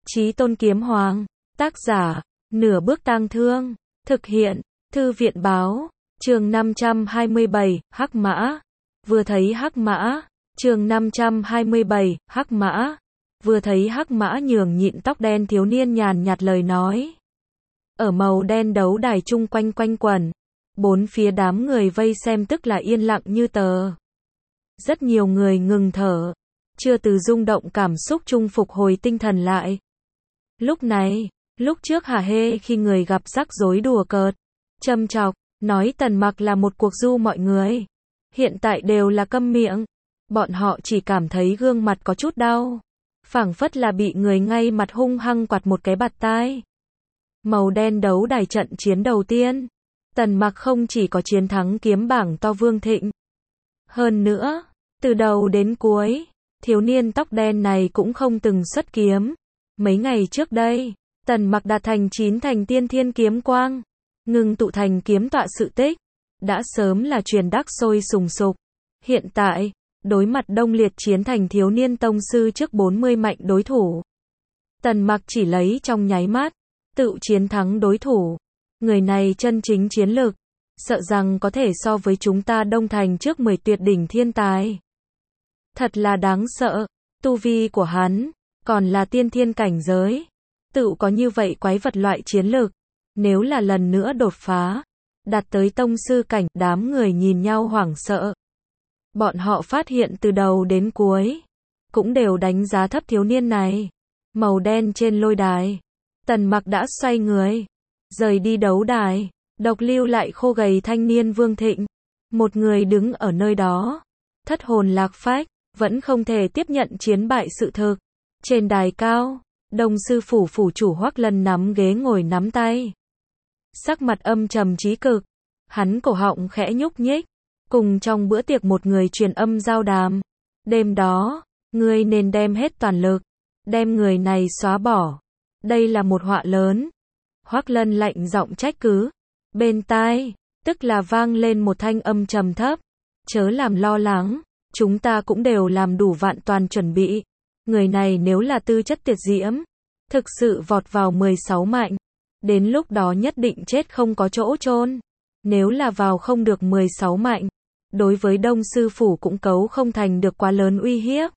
Chí Tôn Kiếm Hoàng, tác giả, Nửa Bước Tang Thương, thực hiện, Thư viện Báo, chương 527, Hắc Mã. Vừa thấy Hắc Mã, chương 527, Hắc Mã. Vừa thấy Hắc Mã nhường nhịn tóc đen thiếu niên nhàn nhạt lời nói. Ở màu đen đấu đài chung quanh quanh quẩn, bốn phía đám người vây xem tức là yên lặng như tờ. Rất nhiều người ngừng thở, chưa từ rung động cảm xúc chung phục hồi tinh thần lại. Lúc này, lúc trước hả hê khi người gặp rắc rối đùa cợt, châm chọc, nói Tần Mặc là một cuộc du mọi người. Hiện tại đều là câm miệng, bọn họ chỉ cảm thấy gương mặt có chút đau, phảng phất là bị người ngay mặt hung hăng quạt một cái bạt tai. Màu đen đấu đài trận chiến đầu tiên, Tần Mặc không chỉ có chiến thắng kiếm bảng to Vương Thịnh. Hơn nữa, từ đầu đến cuối, thiếu niên tóc đen này cũng không từng xuất kiếm. Mấy ngày trước đây, Tần Mặc đạt thành 9 thành tiên thiên kiếm quang, ngừng tụ thành kiếm tọa sự tích, đã sớm là truyền đắc sôi sùng sục. Hiện tại, đối mặt đông liệt chiến thành thiếu niên tông sư trước 40 mạnh đối thủ, Tần Mặc chỉ lấy trong nháy mắt, tự chiến thắng đối thủ. Người này chân chính chiến lực, sợ rằng có thể so với chúng ta Đông Thành trước 10 tuyệt đỉnh thiên tài. Thật là đáng sợ, tu vi của hắn, còn là tiên thiên cảnh giới. Tự có như vậy quái vật loại chiến lực, nếu là lần nữa đột phá, đạt tới tông sư cảnh, đám người nhìn nhau hoảng sợ. Bọn họ phát hiện từ đầu đến cuối, cũng đều đánh giá thấp thiếu niên này. Màu đen trên lôi đài, Tần Mặc đã xoay người, rời đi đấu đài, độc lưu lại khô gầy thanh niên Vương Thịnh. Một người đứng ở nơi đó, thất hồn lạc phách, vẫn không thể tiếp nhận chiến bại sự thực. Trên đài cao, Đông sư phủ phủ chủ Hoắc Lân nắm ghế ngồi nắm tay, sắc mặt âm trầm chí cực, hắn cổ họng khẽ nhúc nhích, cùng trong bữa tiệc một người truyền âm giao đàm. Đêm đó, ngươi nên đem hết toàn lực, đem người này xóa bỏ. Đây là một họa lớn. Hoắc Lân lạnh giọng trách cứ. Bên tai, tức là vang lên một thanh âm trầm thấp. Chớ làm lo lắng, chúng ta cũng đều làm đủ vạn toàn chuẩn bị. Người này nếu là tư chất tuyệt diễm, thực sự vọt vào 16 mạnh, đến lúc đó nhất định chết không có chỗ chôn. Nếu là vào không được 16 mạnh, đối với Đông sư phủ cũng cấu không thành được quá lớn uy hiếp.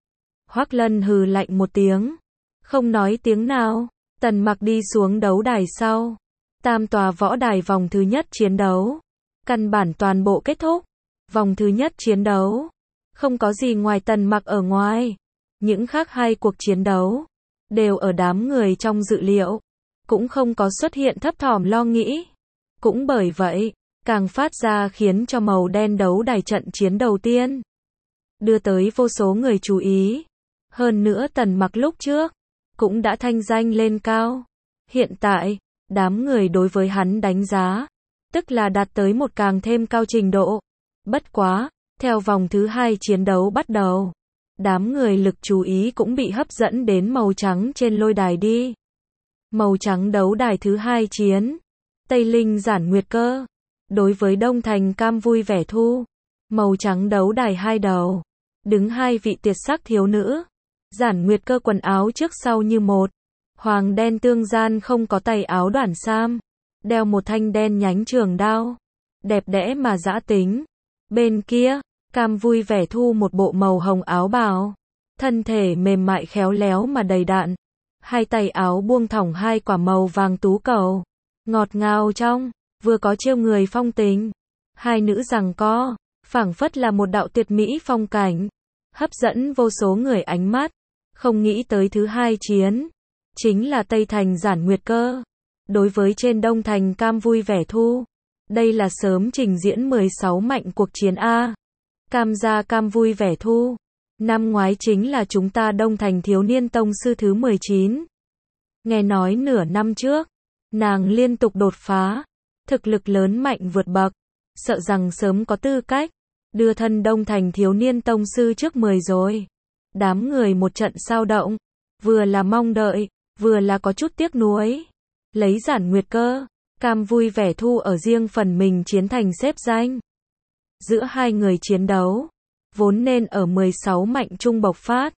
Hoắc Lân hừ lạnh một tiếng, không nói tiếng nào. Tần Mặc đi xuống đấu đài sau, tam tòa võ đài vòng thứ nhất chiến đấu, căn bản toàn bộ kết thúc. Vòng thứ nhất chiến đấu, không có gì ngoài Tần Mặc ở ngoài. Những khác hai cuộc chiến đấu, đều ở đám người trong dự liệu, cũng không có xuất hiện thấp thỏm lo nghĩ. Cũng bởi vậy, càng phát ra khiến cho màu đen đấu đài trận chiến đầu tiên, đưa tới vô số người chú ý. Hơn nữa Tần Mặc lúc trước, cũng đã thanh danh lên cao. Hiện tại, đám người đối với hắn đánh giá, tức là đạt tới một càng thêm cao trình độ. Bất quá, theo vòng thứ hai chiến đấu bắt đầu, đám người lực chú ý cũng bị hấp dẫn đến màu trắng trên lôi đài đi. Màu trắng đấu đài thứ hai chiến, Tây Linh Giản Nguyệt Cơ, đối với Đông Thành Cam Vui Vẻ Thu. Màu trắng đấu đài hai đầu, đứng hai vị tuyệt sắc thiếu nữ. Giản Nguyệt Cơ quần áo trước sau như một, hoàng đen tương gian không có tay áo đoản sam, đeo một thanh đen nhánh trường đao, đẹp đẽ mà dã tính. Bên kia, Cam Vui Vẻ Thu một bộ màu hồng áo bào, thân thể mềm mại khéo léo mà đầy đặn, hai tay áo buông thõng hai quả màu vàng tú cầu, ngọt ngào trong, vừa có trêu người phong tình. Hai nữ giằng co, phảng phất là một đạo tuyệt mỹ phong cảnh, hấp dẫn vô số người ánh mắt. Không nghĩ tới thứ hai chiến, chính là Tây Thành Giản Nguyệt Cơ, đối với trên Đông Thành Cam Vui Vẻ Thu. Đây là sớm trình diễn 16 mạnh cuộc chiến A. Cam gia Cam Vui Vẻ Thu, năm ngoái chính là chúng ta Đông Thành thiếu niên tông sư thứ 19. Nghe nói nửa năm trước, nàng liên tục đột phá, thực lực lớn mạnh vượt bậc, sợ rằng sớm có tư cách đưa thân Đông Thành thiếu niên tông sư trước 10 rồi. Đám người một trận sao động, vừa là mong đợi, vừa là có chút tiếc nuối. Lấy Giản Nguyệt Cơ, Cam Vui Vẻ Thu ở riêng phần mình chiến thành xếp danh. Giữa hai người chiến đấu, vốn nên ở 16 mạnh trung bộc phát,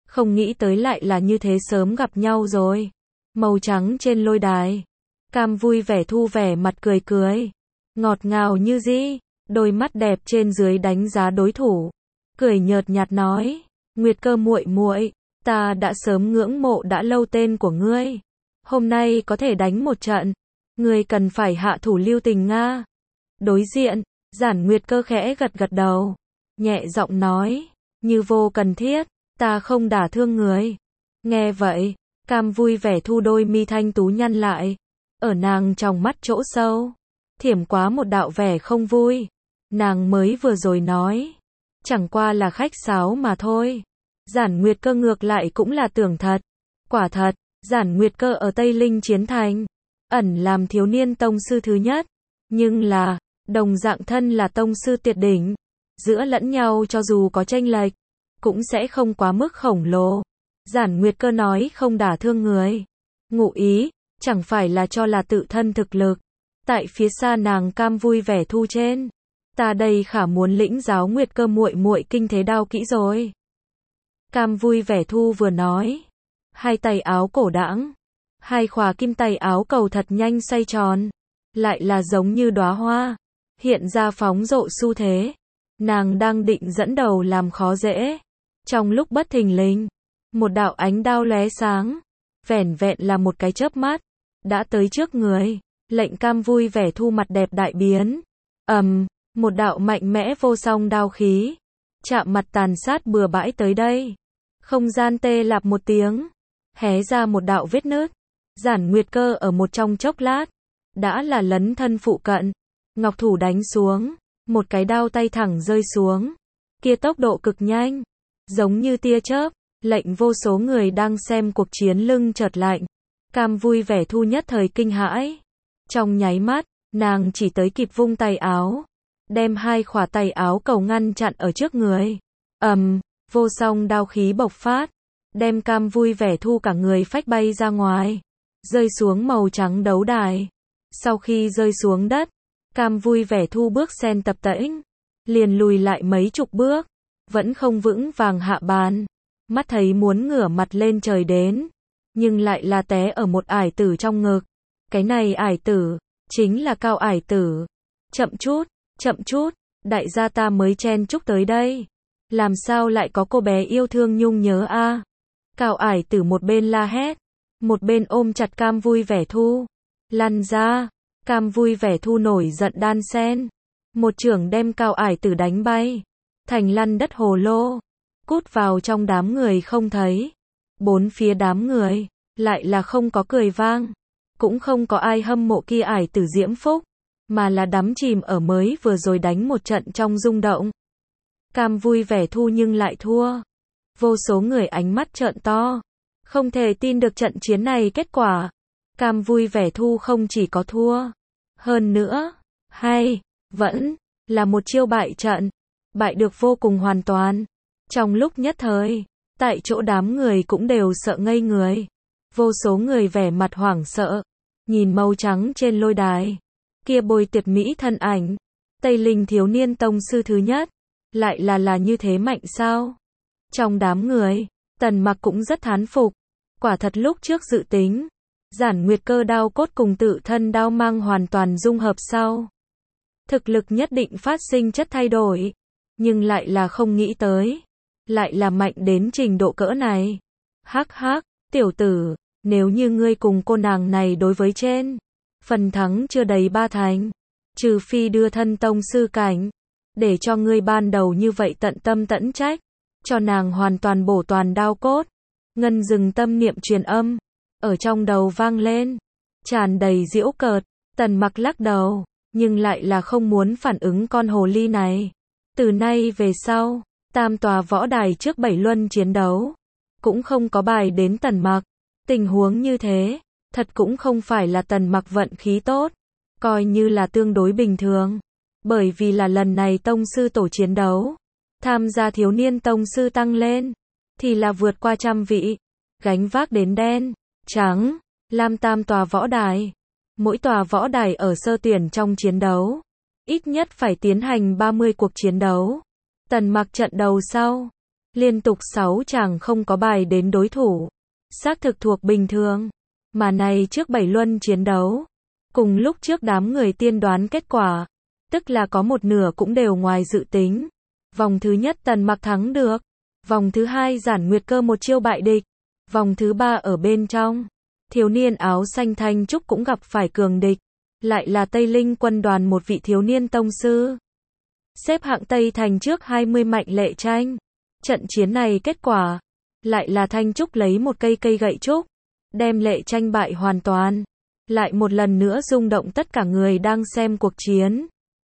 Không nghĩ tới lại là như thế sớm gặp nhau rồi. Màu trắng trên lôi đài. Cam vui vẻ thu vẻ mặt cười cười. Ngọt ngào như gì, đôi mắt đẹp trên dưới đánh giá đối thủ. Cười nhợt nhạt nói, Nguyệt Cơ muội muội, ta đã sớm ngưỡng mộ đã lâu tên của ngươi. Hôm nay có thể đánh một trận, ngươi cần phải hạ thủ lưu tình nga. Đối diện, Giản Nguyệt Cơ khẽ gật gật đầu, nhẹ giọng nói, như vô cần thiết, ta không đả thương người. Nghe vậy, Cam vui vẻ thu đôi mi thanh tú nhăn lại, ở nàng trong mắt chỗ sâu, thiểm quá một đạo vẻ không vui. Nàng mới vừa rồi nói, chẳng qua là khách sáo mà thôi. Giản Nguyệt Cơ ngược lại cũng là tưởng thật. Quả thật, Giản Nguyệt Cơ ở Tây Linh Chiến Thành, ẩn làm thiếu niên tông sư thứ nhất. Nhưng là, đồng dạng thân là tông sư tuyệt đỉnh. Giữa lẫn nhau cho dù có chênh lệch, cũng sẽ không quá mức khổng lồ. Giản Nguyệt Cơ nói không đả thương người. Ngụ ý, chẳng phải là cho là tự thân thực lực. Tại phía xa nàng Cam vui vẻ thu trên. Ta đây khả muốn lĩnh giáo Nguyệt Cơ muội muội kinh thế đao kỹ rồi. Cam vui vẻ thu vừa nói. Hai tay áo cổ đãng. Hai khóa kim tay áo cầu thật nhanh xoay tròn. Lại là giống như đóa hoa. Hiện ra phóng rộ xu thế. Nàng đang định dẫn đầu làm khó dễ. Trong lúc bất thình lình, một đạo ánh đao lóe sáng. Vẻn vẹn là một cái chớp mắt. Đã tới trước người. Lệnh Cam vui vẻ thu mặt đẹp đại biến. Một đạo mạnh mẽ vô song đao khí. Chạm mặt tàn sát bừa bãi tới đây. Không gian tê lạp một tiếng. Hé ra một đạo vết nứt. Giản Nguyệt Cơ ở một trong chốc lát. Đã là lấn thân phụ cận. Ngọc thủ đánh xuống. Một cái đao tay thẳng rơi xuống. Kia tốc độ cực nhanh. Giống như tia chớp. Lệnh vô số người đang xem cuộc chiến lưng chợt lạnh. Cam vui vẻ thu nhất thời kinh hãi. Trong nháy mắt, nàng chỉ tới kịp vung tay áo. Đem hai khỏa tay áo cầu ngăn chặn ở trước người. Vô song đao khí bộc phát. Đem Cam vui vẻ thu cả người phách bay ra ngoài. Rơi xuống màu trắng đấu đài. Sau khi rơi xuống đất, Cam vui vẻ thu bước sen tập tễnh. Liền lùi lại mấy chục bước. Vẫn không vững vàng hạ bàn. Mắt thấy muốn ngửa mặt lên trời đến. Nhưng lại là té ở một ải tử trong ngực. Cái này ải tử, chính là Cao ải tử. Chậm chút, đại gia ta mới chen chúc tới đây. Làm sao lại có cô bé yêu thương nhung nhớ a? Cao ải tử một bên la hét, một bên ôm chặt Cam vui vẻ thu. Lăn ra, Cam vui vẻ thu nổi giận đan sen. Một chưởng đem Cao ải tử đánh bay. Thành lăn đất hồ lô. Cút vào trong đám người không thấy. Bốn phía đám người, lại là không có cười vang. Cũng không có ai hâm mộ kia ải tử diễm phúc. Mà là đắm chìm ở mới vừa rồi đánh một trận trong rung động. Cam vui vẻ thu nhưng lại thua. Vô số người ánh mắt trợn to. Không thể tin được trận chiến này kết quả. Cam vui vẻ thu không chỉ có thua. Hơn nữa, vẫn là một chiêu bại trận. Bại được vô cùng hoàn toàn. Trong lúc nhất thời, tại chỗ đám người cũng đều sợ ngây người. Vô số người vẻ mặt hoảng sợ. Nhìn màu trắng trên lôi đài. Kia bồi tuyệt mỹ thân ảnh. Tây Linh thiếu niên tông sư thứ nhất. Lại là như thế mạnh sao? Trong đám người, Tần Mặc cũng rất thán phục. Quả thật lúc trước dự tính. Giản Nguyệt Cơ đao cốt cùng tự thân đao mang hoàn toàn dung hợp sau. Thực lực nhất định phát sinh chất thay đổi. Nhưng lại là không nghĩ tới. Lại là mạnh đến trình độ cỡ này. Hắc hắc, tiểu tử, nếu như ngươi cùng cô nàng này đối với trên. Phần thắng chưa đầy 3 thành. Trừ phi đưa thân tông sư cảnh. Để cho ngươi ban đầu như vậy tận tâm tẫn trách. Cho nàng hoàn toàn bổ toàn đao cốt. Ngân dừng tâm niệm truyền âm. Ở trong đầu vang lên. Tràn đầy giễu cợt. Tần Mặc lắc đầu. Nhưng lại là không muốn phản ứng con hồ ly này. Từ nay về sau. Tam tòa võ đài trước 7 luân chiến đấu. Cũng không có bài đến Tần Mặc. Tình huống như thế. Thật cũng không phải là Tần Mặc vận khí tốt. Coi như là tương đối bình thường. Bởi vì là lần này tông sư tổ chiến đấu. Tham gia thiếu niên tông sư tăng lên. Thì là vượt qua 100 vị. Gánh vác đến đen, trắng, lam tam tòa võ đài. Mỗi tòa võ đài ở sơ tuyển trong chiến đấu. Ít nhất phải tiến hành 30 cuộc chiến đấu. Tần Mặc trận đầu sau. Liên tục 6 chàng không có bài đến đối thủ. Xác thực thuộc bình thường. Mà này trước 7 luân chiến đấu. Cùng lúc trước đám người tiên đoán kết quả. Tức là có một nửa cũng đều ngoài dự tính. Vòng thứ nhất Tần Mặc thắng được. Vòng thứ hai Giản Nguyệt Cơ một chiêu bại địch. Vòng thứ ba ở bên trong. Thiếu niên áo xanh Thanh Trúc cũng gặp phải cường địch. Lại là Tây Linh quân đoàn một vị thiếu niên tông sư. Xếp hạng Tây Thành trước 20 mạnh lệ tranh. Trận chiến này kết quả. Lại là Thanh Trúc lấy một cây gậy trúc. Đem lệ tranh bại hoàn toàn. Lại một lần nữa rung động tất cả người đang xem cuộc chiến.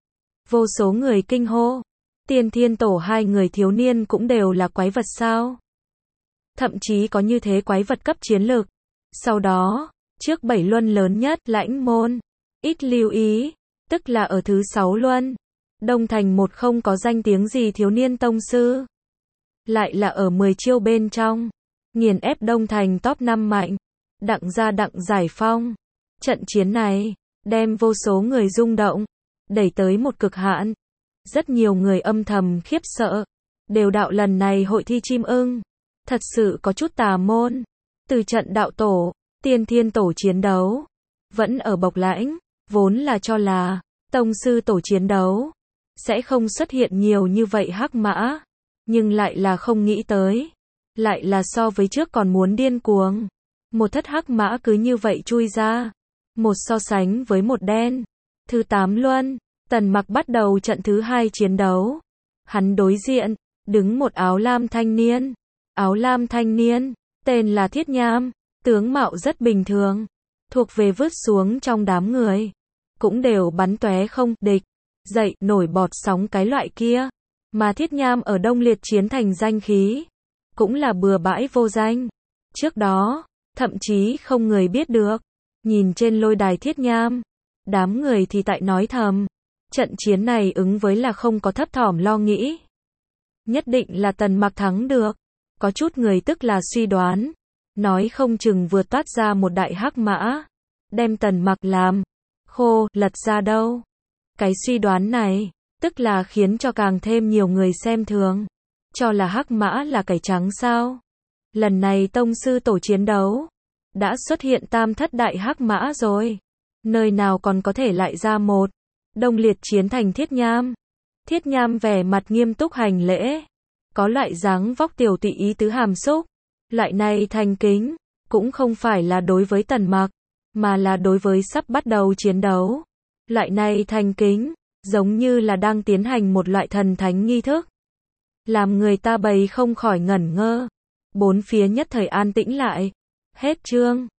Vô số người kinh hô. Tiên Thiên Tổ hai người thiếu niên cũng đều là quái vật sao? Thậm chí có như thế quái vật cấp chiến lược. Sau đó, trước 7 luân lớn nhất, Lãnh Môn. Ít lưu ý, tức là ở thứ 6 luân. Đông Thành một không có danh tiếng gì thiếu niên tông sư. Lại là ở 10 chiêu bên trong. Nghiền ép Đông Thành top 5 mạnh. Đặng gia Đặng giải phong. Trận chiến này, đem vô số người rung động. Đẩy tới một cực hạn. Rất nhiều người âm thầm khiếp sợ. Đều đạo lần này hội thi chim ưng. Thật sự có chút tà môn. Từ trận đạo tổ, Tiên Thiên Tổ chiến đấu. Vẫn ở Bộc Lãnh. Vốn là cho là, tông sư tổ chiến đấu. Sẽ không xuất hiện nhiều như vậy hắc mã. Nhưng lại là không nghĩ tới. Lại là so với trước còn muốn điên cuồng. Một thất hắc mã cứ như vậy chui ra. Một so sánh với một đen. Thứ 8 luân, Tần Mặc bắt đầu trận thứ 2 chiến đấu. Hắn đối diện, đứng một áo lam thanh niên. Áo lam thanh niên, tên là Thiết Nham, tướng mạo rất bình thường. Thuộc về vứt xuống trong đám người. Cũng đều bắn tóe không địch. Dậy, nổi bọt sóng cái loại kia. Mà Thiết Nham ở Đông Liệt chiến thành danh khí. Cũng là bừa bãi vô danh. Trước đó, thậm chí không người biết được. Nhìn trên lôi đài Thiết Nham. Đám người thì tại nói thầm. Trận chiến này ứng với là không có thấp thỏm lo nghĩ. Nhất định là Tần Mặc thắng được. Có chút người tức là suy đoán. Nói không chừng vừa toát ra một đại hắc mã. Đem Tần Mặc làm khô, lật ra đâu. Cái suy đoán này, tức là khiến cho càng thêm nhiều người xem thường. Cho là hắc mã là cải trắng sao. Lần này tông sư tổ chiến đấu. Đã xuất hiện tam thất đại hắc mã rồi. Nơi nào còn có thể lại ra một. Đông Liệt chiến thành Thiết Nham. Thiết Nham vẻ mặt nghiêm túc hành lễ. Có loại dáng vóc tiểu tụy ý tứ hàm xúc. Loại này thành kính. Cũng không phải là đối với Tần Mặc. Mà là đối với sắp bắt đầu chiến đấu. Loại này thành kính. Giống như là đang tiến hành một loại thần thánh nghi thức. Làm người ta bầy không khỏi ngẩn ngơ. Bốn phía nhất thời an tĩnh lại. Hết chương.